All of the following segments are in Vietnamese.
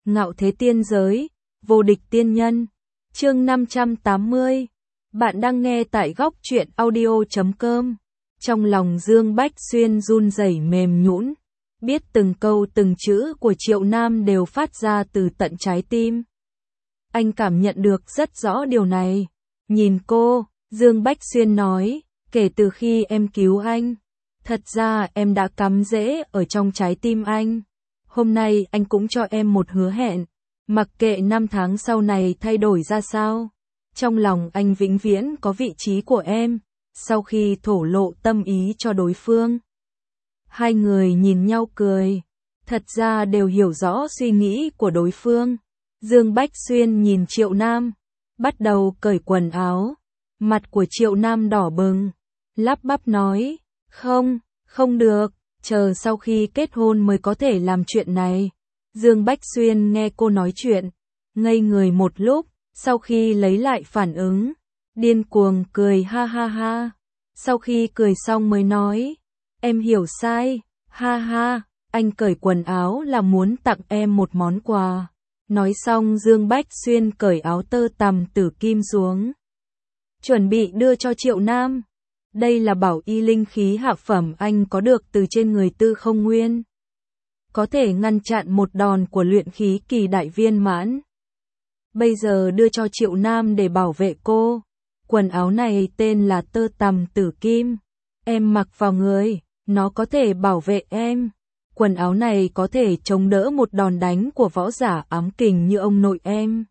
Ngạo thế tiên giới, vô địch tiên nhân. Chương 580. Bạn đang nghe tại góc truyện audio.com. Trong lòng Dương Bách Xuyên run rẩy mềm nhũn, biết từng câu từng chữ của Triệu Nam đều phát ra từ tận trái tim. Anh cảm nhận được rất rõ điều này. Nhìn cô, Dương Bách Xuyên nói, kể từ khi em cứu anh, thật ra em đã cắm rễ ở trong trái tim anh. Hôm nay anh cũng cho em một hứa hẹn, mặc kệ năm tháng sau này thay đổi ra sao, trong lòng anh vĩnh viễn có vị trí của em. Sau khi thổ lộ tâm ý cho đối phương, hai người nhìn nhau cười, thật ra đều hiểu rõ suy nghĩ của đối phương. Dương Bách Xuyên nhìn Triệu Nam, bắt đầu cởi quần áo, mặt của Triệu Nam đỏ bừng, lắp bắp nói, không được, chờ sau khi kết hôn mới có thể làm chuyện này. Dương Bách Xuyên nghe cô nói chuyện, ngây người một lúc, sau khi lấy lại phản ứng, điên cuồng cười ha ha ha. Sau khi cười xong mới nói, em hiểu sai, ha ha, anh cởi quần áo là muốn tặng em một món quà. Nói xong Dương Bách Xuyên cởi áo tơ tằm tử kim xuống, chuẩn bị đưa cho Triệu Nam. Đây là bảo y linh khí hạ phẩm anh có được từ trên người Tư Không Nguyên, có thể ngăn chặn một đòn của luyện khí kỳ đại viên mãn. Bây giờ đưa cho Triệu Nam để bảo vệ cô. Quần áo này tên là tơ tằm tử kim, em mặc vào người, nó có thể bảo vệ em. Quần áo này có thể chống đỡ một đòn đánh của võ giả ám kình như ông nội em.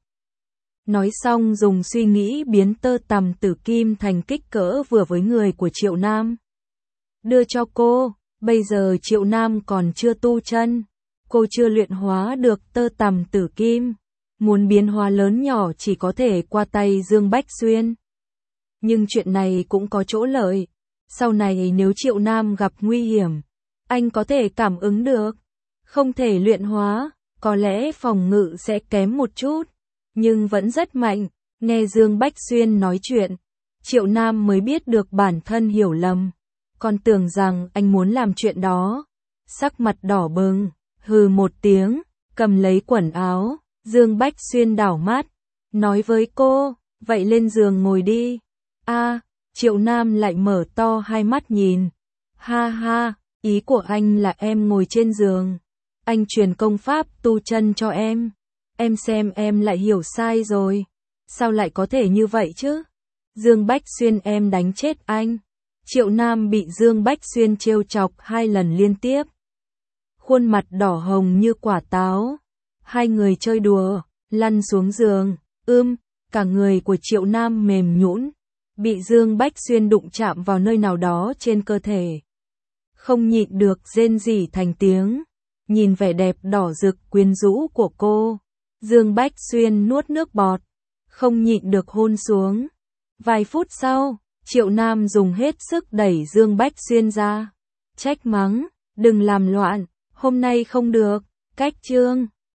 Nói xong dùng suy nghĩ biến tơ tằm tử kim thành kích cỡ vừa với người của Triệu Nam, đưa cho cô. Bây giờ Triệu Nam còn chưa tu chân, cô chưa luyện hóa được tơ tằm tử kim, muốn biến hóa lớn nhỏ chỉ có thể qua tay Dương Bách Xuyên. Nhưng chuyện này cũng có chỗ lợi, sau này nếu Triệu Nam gặp nguy hiểm, anh có thể cảm ứng được. Không thể luyện hóa, có lẽ phòng ngự sẽ kém một chút, nhưng vẫn rất mạnh. Nghe Dương Bách Xuyên nói chuyện, Triệu Nam mới biết được bản thân hiểu lầm, còn tưởng rằng anh muốn làm chuyện đó. Sắc mặt đỏ bừng, hừ một tiếng, cầm lấy quần áo. Dương Bách Xuyên đảo mắt, nói với cô, vậy lên giường ngồi đi. Triệu Nam lại mở to hai mắt nhìn, ha ha, ý của anh là em ngồi trên giường, anh truyền công pháp tu chân cho em xem em lại hiểu sai rồi, sao lại có thể như vậy chứ? Dương Bách Xuyên em đánh chết anh. Triệu Nam bị Dương Bách Xuyên trêu chọc 2 lần liên tiếp, khuôn mặt đỏ hồng như quả táo. Hai người chơi đùa, lăn xuống giường, cả người của Triệu Nam mềm nhũn, bị Dương Bách Xuyên đụng chạm vào nơi nào đó trên cơ thể, không nhịn được rên rỉ thành tiếng. Nhìn vẻ đẹp đỏ rực quyến rũ của cô, Dương Bách Xuyên nuốt nước bọt, không nhịn được hôn xuống. Vài phút sau, Triệu Nam dùng hết sức đẩy Dương Bách Xuyên ra, trách mắng, đừng làm loạn, hôm nay không được, cách chương.